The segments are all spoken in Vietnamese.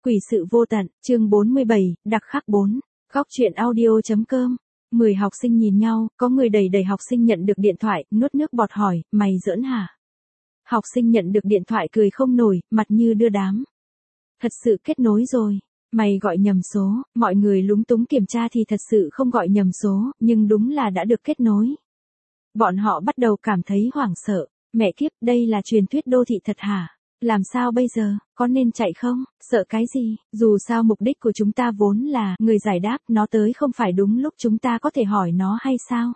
Quỷ sự vô tận, chương 47, đặc khắc 4, góc truyện audio.com. 10 học sinh nhìn nhau, có người đẩy học sinh nhận được điện thoại, nuốt nước bọt hỏi, mày giỡn hả? Học sinh nhận được điện thoại cười không nổi, mặt như đưa đám. Thật sự kết nối rồi. Mày gọi nhầm số, mọi người lúng túng kiểm tra thì thật sự không gọi nhầm số, nhưng đúng là đã được kết nối. Bọn họ bắt đầu cảm thấy hoảng sợ, mẹ kiếp, đây là truyền thuyết đô thị thật hả? Làm sao bây giờ, có nên chạy không? Sợ cái gì? Dù sao mục đích của chúng ta vốn là người giải đáp, nó tới không phải đúng lúc chúng ta có thể hỏi nó hay sao?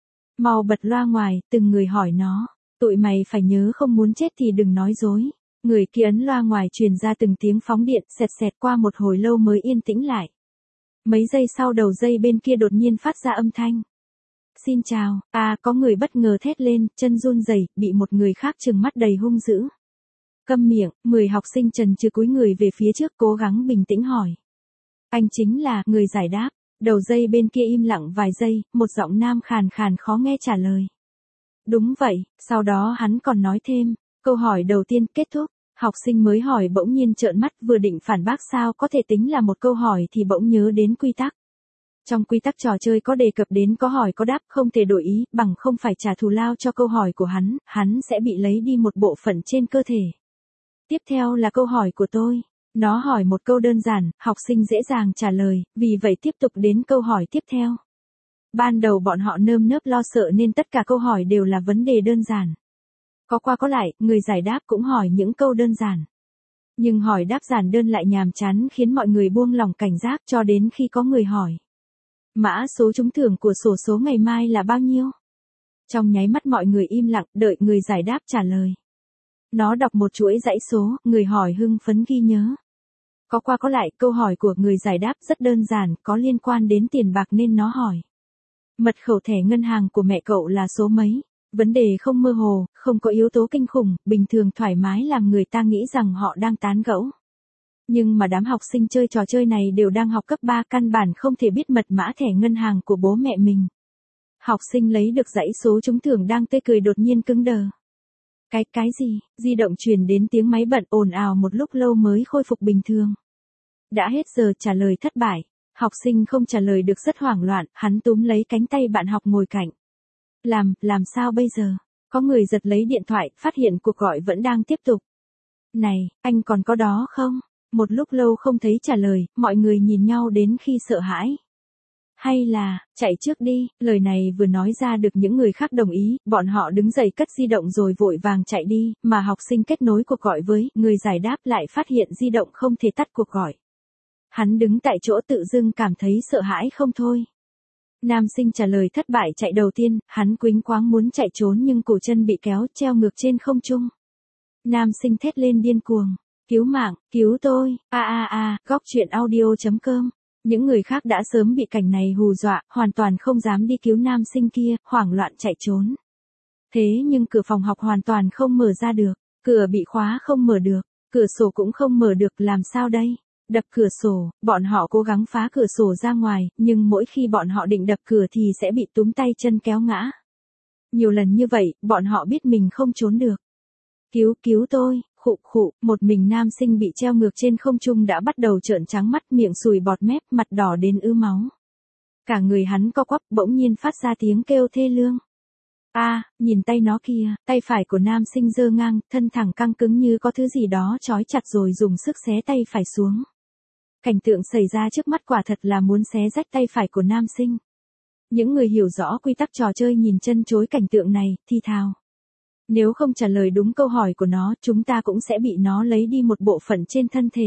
Mau bật loa ngoài, từng người hỏi nó. Tụi mày phải nhớ không muốn chết thì đừng nói dối. Người kia ấn loa ngoài truyền ra từng tiếng phóng điện, xẹt xẹt qua một hồi lâu mới yên tĩnh lại. Mấy giây sau đầu dây bên kia đột nhiên phát ra âm thanh. Xin chào, có người bất ngờ thét lên, chân run rẩy, bị một người khác trừng mắt đầy hung dữ. Câm miệng, 10 học sinh trần trừ cúi người về phía trước cố gắng bình tĩnh hỏi. Anh chính là người giải đáp. Đầu dây bên kia im lặng vài giây, một giọng nam khàn khàn khó nghe trả lời. Đúng vậy, sau đó hắn còn nói thêm, câu hỏi đầu tiên kết thúc. Học sinh mới hỏi bỗng nhiên trợn mắt, vừa định phản bác sao có thể tính là một câu hỏi thì bỗng nhớ đến quy tắc. Trong quy tắc trò chơi có đề cập đến có hỏi có đáp, không thể đổi ý, bằng không phải trả thù lao cho câu hỏi của hắn sẽ bị lấy đi một bộ phận trên cơ thể. Tiếp theo là câu hỏi của tôi. Nó hỏi một câu đơn giản, học sinh dễ dàng trả lời, vì vậy tiếp tục đến câu hỏi tiếp theo. Ban đầu bọn họ nơm nớp lo sợ nên tất cả câu hỏi đều là vấn đề đơn giản. Có qua có lại, người giải đáp cũng hỏi những câu đơn giản. Nhưng hỏi đáp giản đơn lại nhàm chán khiến mọi người buông lỏng cảnh giác cho đến khi có người hỏi. Mã số trúng thưởng của xổ số ngày mai là bao nhiêu? Trong nháy mắt mọi người im lặng, đợi người giải đáp trả lời. Nó đọc một chuỗi dãy số, người hỏi hưng phấn ghi nhớ. Có qua có lại, câu hỏi của người giải đáp rất đơn giản, có liên quan đến tiền bạc nên nó hỏi. Mật khẩu thẻ ngân hàng của mẹ cậu là số mấy? Vấn đề không mơ hồ, không có yếu tố kinh khủng, bình thường thoải mái làm người ta nghĩ rằng họ đang tán gẫu. Nhưng mà đám học sinh chơi trò chơi này đều đang học cấp 3, căn bản không thể biết mật mã thẻ ngân hàng của bố mẹ mình. Học sinh lấy được dãy số trúng thưởng đang tươi cười đột nhiên cứng đờ. Cái gì? Di động truyền đến tiếng máy bận ồn ào một lúc lâu mới khôi phục bình thường. Đã hết giờ trả lời thất bại. Học sinh không trả lời được rất hoảng loạn, hắn túm lấy cánh tay bạn học ngồi cạnh. Làm sao bây giờ? Có người giật lấy điện thoại, phát hiện cuộc gọi vẫn đang tiếp tục. Này, anh còn có đó không? Một lúc lâu không thấy trả lời, mọi người nhìn nhau đến khi sợ hãi. Hay là, chạy trước đi, lời này vừa nói ra được những người khác đồng ý, bọn họ đứng dậy cất di động rồi vội vàng chạy đi, mà học sinh kết nối cuộc gọi với người giải đáp lại phát hiện di động không thể tắt cuộc gọi. Hắn đứng tại chỗ tự dưng cảm thấy sợ hãi không thôi. Nam sinh trả lời thất bại chạy đầu tiên, hắn quĩnh quáng muốn chạy trốn nhưng cổ chân bị kéo treo ngược trên không trung. Nam sinh thét lên điên cuồng, cứu mạng, cứu tôi, góc truyện audio.com. Những người khác đã sớm bị cảnh này hù dọa, hoàn toàn không dám đi cứu nam sinh kia, hoảng loạn chạy trốn. Thế nhưng cửa phòng học hoàn toàn không mở ra được, cửa bị khóa không mở được, cửa sổ cũng không mở được, làm sao đây? Đập cửa sổ, bọn họ cố gắng phá cửa sổ ra ngoài, nhưng mỗi khi bọn họ định đập cửa thì sẽ bị túm tay chân kéo ngã. Nhiều lần như vậy, bọn họ biết mình không trốn được. Cứu tôi, khụ, một mình nam sinh bị treo ngược trên không trung đã bắt đầu trợn trắng mắt, miệng sùi bọt mép, mặt đỏ đến ứ máu. Cả người hắn co quắp, bỗng nhiên phát ra tiếng kêu thê lương. Nhìn tay nó kìa, tay phải của nam sinh giơ ngang, thân thẳng căng cứng như có thứ gì đó trói chặt rồi dùng sức xé tay phải xuống. Cảnh tượng xảy ra trước mắt quả thật là muốn xé rách tay phải của nam sinh. Những người hiểu rõ quy tắc trò chơi nhìn chân chối cảnh tượng này, thì thào. Nếu không trả lời đúng câu hỏi của nó, chúng ta cũng sẽ bị nó lấy đi một bộ phận trên thân thể.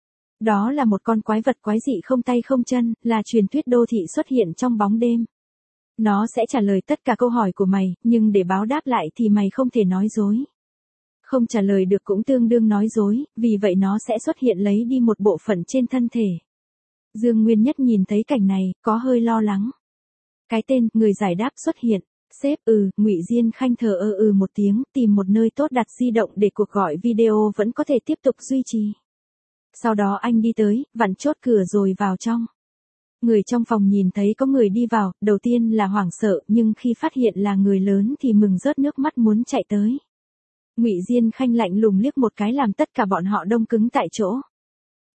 Đó là một con quái vật quái dị không tay không chân, là truyền thuyết đô thị xuất hiện trong bóng đêm. Nó sẽ trả lời tất cả câu hỏi của mày, nhưng để báo đáp lại thì mày không thể nói dối. Không trả lời được cũng tương đương nói dối, vì vậy nó sẽ xuất hiện lấy đi một bộ phận trên thân thể. Dương Nguyên Nhất nhìn thấy cảnh này, có hơi lo lắng. Cái tên, người giải đáp xuất hiện. Sếp, Ngụy Diên Khanh thờ một tiếng, tìm một nơi tốt đặt di động để cuộc gọi video vẫn có thể tiếp tục duy trì. Sau đó anh đi tới, vặn chốt cửa rồi vào trong. Người trong phòng nhìn thấy có người đi vào, đầu tiên là hoảng sợ, nhưng khi phát hiện là người lớn thì mừng rớt nước mắt muốn chạy tới. Ngụy Diên Khanh lạnh lùng liếc một cái làm tất cả bọn họ đông cứng tại chỗ.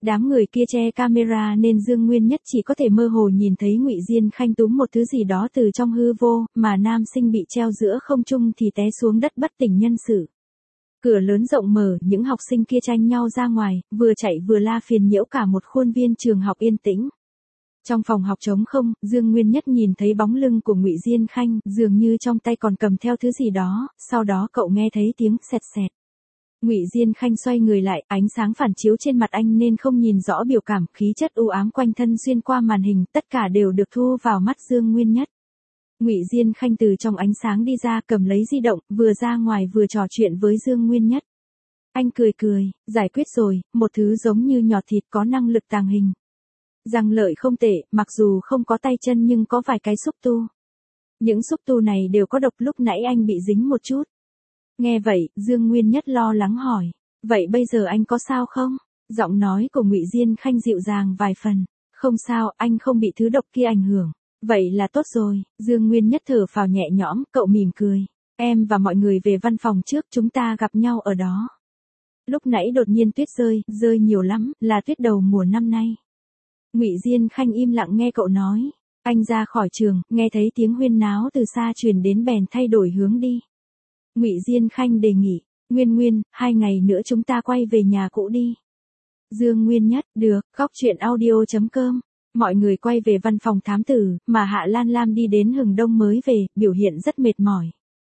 Đám người kia che camera nên Dương Nguyên Nhất chỉ có thể mơ hồ nhìn thấy Ngụy Diên Khanh túm một thứ gì đó từ trong hư vô, mà nam sinh bị treo giữa không trung thì té xuống đất bất tỉnh nhân sự. Cửa lớn rộng mở, những học sinh kia tranh nhau ra ngoài, vừa chạy vừa la phiền nhiễu cả một khuôn viên trường học yên tĩnh. Trong phòng học trống không, Dương Nguyên Nhất nhìn thấy bóng lưng của Ngụy Diên Khanh, dường như trong tay còn cầm theo thứ gì đó, sau đó cậu nghe thấy tiếng sẹt sẹt. Ngụy Diên Khanh xoay người lại, ánh sáng phản chiếu trên mặt anh nên không nhìn rõ biểu cảm, khí chất u ám quanh thân xuyên qua màn hình, tất cả đều được thu vào mắt Dương Nguyên Nhất. Ngụy Diên Khanh từ trong ánh sáng đi ra, cầm lấy di động, vừa ra ngoài vừa trò chuyện với Dương Nguyên Nhất. Anh cười cười, giải quyết rồi, một thứ giống như nhọt thịt có năng lực tàng hình. Răng lợi không tệ, mặc dù không có tay chân nhưng có vài cái xúc tu. Những xúc tu này đều có độc, lúc nãy anh bị dính một chút. Nghe vậy, Dương Nguyên Nhất lo lắng hỏi, vậy bây giờ anh có sao không? Giọng nói của Ngụy Diên Khanh dịu dàng vài phần, không sao, anh không bị thứ độc kia ảnh hưởng. Vậy là tốt rồi, Dương Nguyên Nhất thở phào nhẹ nhõm, cậu mỉm cười. Em và mọi người về văn phòng trước, chúng ta gặp nhau ở đó. Lúc nãy đột nhiên tuyết rơi nhiều lắm, là tuyết đầu mùa năm nay. Ngụy Diên Khanh im lặng nghe cậu nói. Anh ra khỏi trường, nghe thấy tiếng huyên náo từ xa truyền đến bèn thay đổi hướng đi. Ngụy Diên Khanh đề nghị, Nguyên, 2 ngày nữa chúng ta quay về nhà cũ đi. Dương Nguyên Nhất, được, gocchuyenaudio.com. Mọi người quay về văn phòng thám tử, mà Hạ Lan Lam đi đến Hừng Đông mới về, biểu hiện rất mệt mỏi.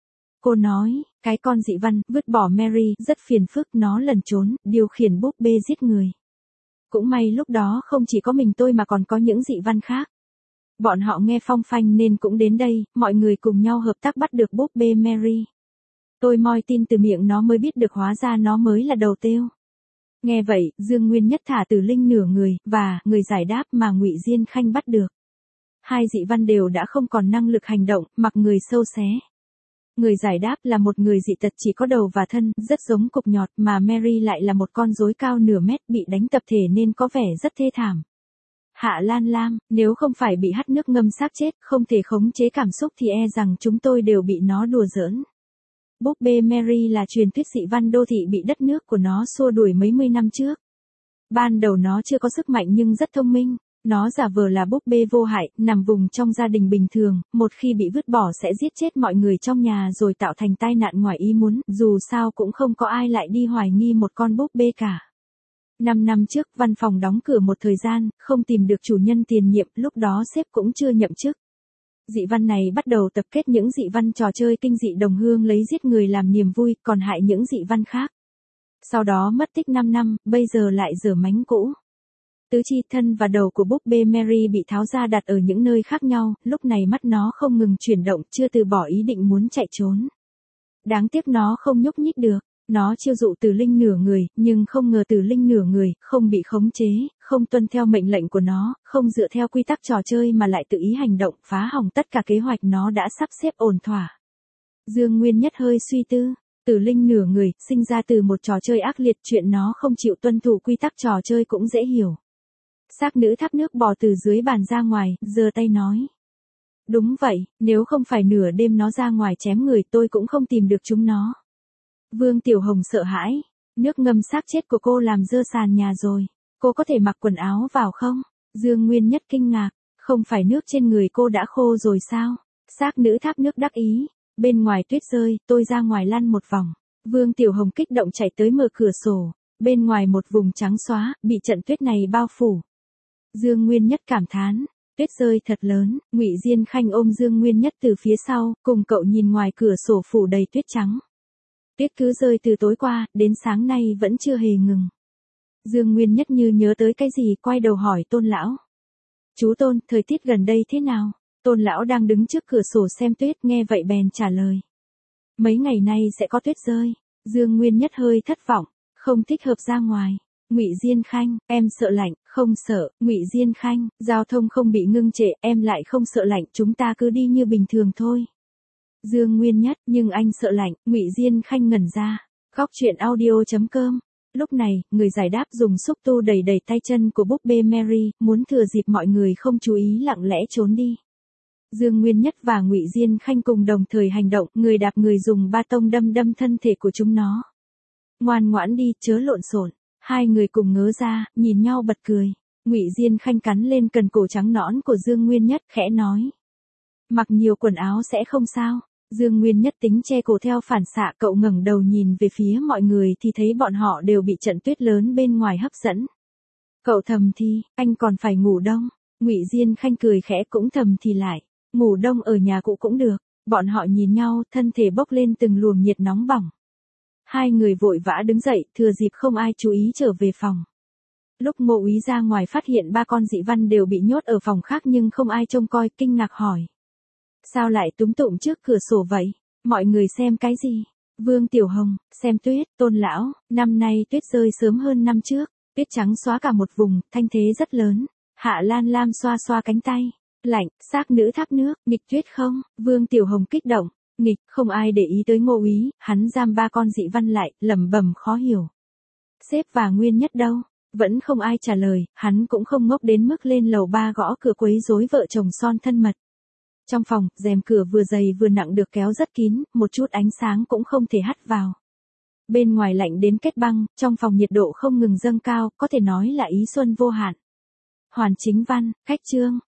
Cô nói, cái con dị văn, vứt bỏ Mary, rất phiền phức, nó lẩn trốn, điều khiển búp bê giết người. Cũng may lúc đó không chỉ có mình tôi mà còn có những dị văn khác. Bọn họ nghe phong phanh nên cũng đến đây, mọi người cùng nhau hợp tác bắt được búp bê Mary. Tôi moi tin từ miệng nó mới biết được hóa ra nó mới là đầu têu. Nghe vậy, Dương Nguyên Nhất thả Tử Linh nửa người, và người giải đáp mà Ngụy Diên Khanh bắt được. Hai dị văn đều đã không còn năng lực hành động, mặc người sâu xé. Người giải đáp là một người dị tật chỉ có đầu và thân, rất giống cục nhọt, mà Mary lại là một con rối cao nửa mét bị đánh tập thể nên có vẻ rất thê thảm. Hạ Lan Lam, nếu không phải bị hắt nước ngâm xác chết, không thể khống chế cảm xúc thì e rằng chúng tôi đều bị nó đùa giỡn. Búp bê Mary là truyền thuyết dị văn đô thị bị đất nước của nó xua đuổi mấy mươi năm trước. Ban đầu nó chưa có sức mạnh nhưng rất thông minh. Nó giả vờ là búp bê vô hại, nằm vùng trong gia đình bình thường, một khi bị vứt bỏ sẽ giết chết mọi người trong nhà rồi tạo thành tai nạn ngoài ý muốn, dù sao cũng không có ai lại đi hoài nghi một con búp bê cả. 5 năm trước, văn phòng đóng cửa một thời gian, không tìm được chủ nhân tiền nhiệm, lúc đó sếp cũng chưa nhậm chức. Dị văn này bắt đầu tập kết những dị văn trò chơi kinh dị đồng hương lấy giết người làm niềm vui, còn hại những dị văn khác. Sau đó mất tích 5 năm, bây giờ lại dở mánh cũ. Tứ chi, thân và đầu của búp bê Mary bị tháo ra đặt ở những nơi khác nhau, lúc này mắt nó không ngừng chuyển động, chưa từ bỏ ý định muốn chạy trốn. Đáng tiếc nó không nhúc nhích được, nó chiêu dụ Tử Linh nửa người, nhưng không ngờ Tử Linh nửa người, không bị khống chế, không tuân theo mệnh lệnh của nó, không dựa theo quy tắc trò chơi mà lại tự ý hành động, phá hỏng tất cả kế hoạch nó đã sắp xếp ổn thỏa. Dương Nguyên Nhất hơi suy tư. Tử Linh nửa người, sinh ra từ một trò chơi ác liệt, chuyện nó không chịu tuân thủ quy tắc trò chơi cũng dễ hiểu. Xác nữ thác nước bò từ dưới bàn ra ngoài, giơ tay nói. Đúng vậy, nếu không phải nửa đêm nó ra ngoài chém người tôi cũng không tìm được chúng nó. Vương Tiểu Hồng sợ hãi, nước ngâm xác chết của cô làm dơ sàn nhà rồi, cô có thể mặc quần áo vào không? Dương Nguyên Nhất kinh ngạc, không phải nước trên người cô đã khô rồi sao? Xác nữ thác nước đắc ý, bên ngoài tuyết rơi, tôi ra ngoài lăn một vòng. Vương Tiểu Hồng kích động chạy tới mở cửa sổ, bên ngoài một vùng trắng xóa, bị trận tuyết này bao phủ. Dương Nguyên Nhất cảm thán, tuyết rơi thật lớn, Ngụy Diên Khanh ôm Dương Nguyên Nhất từ phía sau, cùng cậu nhìn ngoài cửa sổ phủ đầy tuyết trắng. Tuyết cứ rơi từ tối qua, đến sáng nay vẫn chưa hề ngừng. Dương Nguyên Nhất như nhớ tới cái gì, quay đầu hỏi Tôn lão. Chú Tôn, thời tiết gần đây thế nào? Tôn lão đang đứng trước cửa sổ xem tuyết, nghe vậy bèn trả lời. Mấy ngày nay sẽ có tuyết rơi. Dương Nguyên Nhất hơi thất vọng, không thích hợp ra ngoài. Ngụy Diên Khanh, em sợ lạnh, không sợ. Ngụy Diên Khanh, giao thông không bị ngưng trệ, em lại không sợ lạnh, chúng ta cứ đi như bình thường thôi. Dương Nguyên Nhất, nhưng anh sợ lạnh. Ngụy Diên Khanh ngẩn ra. Gocchuyenaudio.com. Lúc này, người giải đáp dùng xúc tu đẩy tay chân của búp bê Mary, muốn thừa dịp mọi người không chú ý lặng lẽ trốn đi. Dương Nguyên Nhất và Ngụy Diên Khanh cùng đồng thời hành động, người đạp người dùng ba tông đâm thân thể của chúng nó. Ngoan ngoãn đi, chớ lộn xộn. Hai người cùng ngớ ra, nhìn nhau bật cười. Ngụy Diên Khanh cắn lên cần cổ trắng nõn của Dương Nguyên Nhất, khẽ nói. Mặc nhiều quần áo sẽ không sao. Dương Nguyên Nhất tính che cổ theo phản xạ, cậu ngẩng đầu nhìn về phía mọi người thì thấy bọn họ đều bị trận tuyết lớn bên ngoài hấp dẫn. Cậu thầm thì, anh còn phải ngủ đông. Ngụy Diên Khanh cười khẽ cũng thầm thì lại. Ngủ đông ở nhà cũ cũng được. Bọn họ nhìn nhau, thân thể bốc lên từng luồng nhiệt nóng bỏng. Hai người vội vã đứng dậy, thừa dịp không ai chú ý trở về phòng. Lúc Ngô Úy ra ngoài phát hiện ba con dị văn đều bị nhốt ở phòng khác nhưng không ai trông coi, kinh ngạc hỏi. Sao lại túm tụm trước cửa sổ vậy? Mọi người xem cái gì? Vương Tiểu Hồng, xem tuyết. Tôn lão, năm nay tuyết rơi sớm hơn năm trước. Tuyết trắng xóa cả một vùng, thanh thế rất lớn. Hạ Lan Lam xoa xoa cánh tay. Lạnh, xác nữ thác nước, nghịch tuyết không? Vương Tiểu Hồng kích động. Nghịch, không ai để ý tới Ngô Úy, hắn giam ba con dị văn lại, lẩm bẩm khó hiểu. Sếp và Nguyên Nhất đâu? Vẫn không ai trả lời, hắn cũng không ngốc đến mức lên lầu 3 gõ cửa quấy rối vợ chồng son thân mật. Trong phòng, rèm cửa vừa dày vừa nặng được kéo rất kín, một chút ánh sáng cũng không thể hắt vào. Bên ngoài lạnh đến kết băng, trong phòng nhiệt độ không ngừng dâng cao, có thể nói là ý xuân vô hạn. Hoàn Chính Văn, khách trương,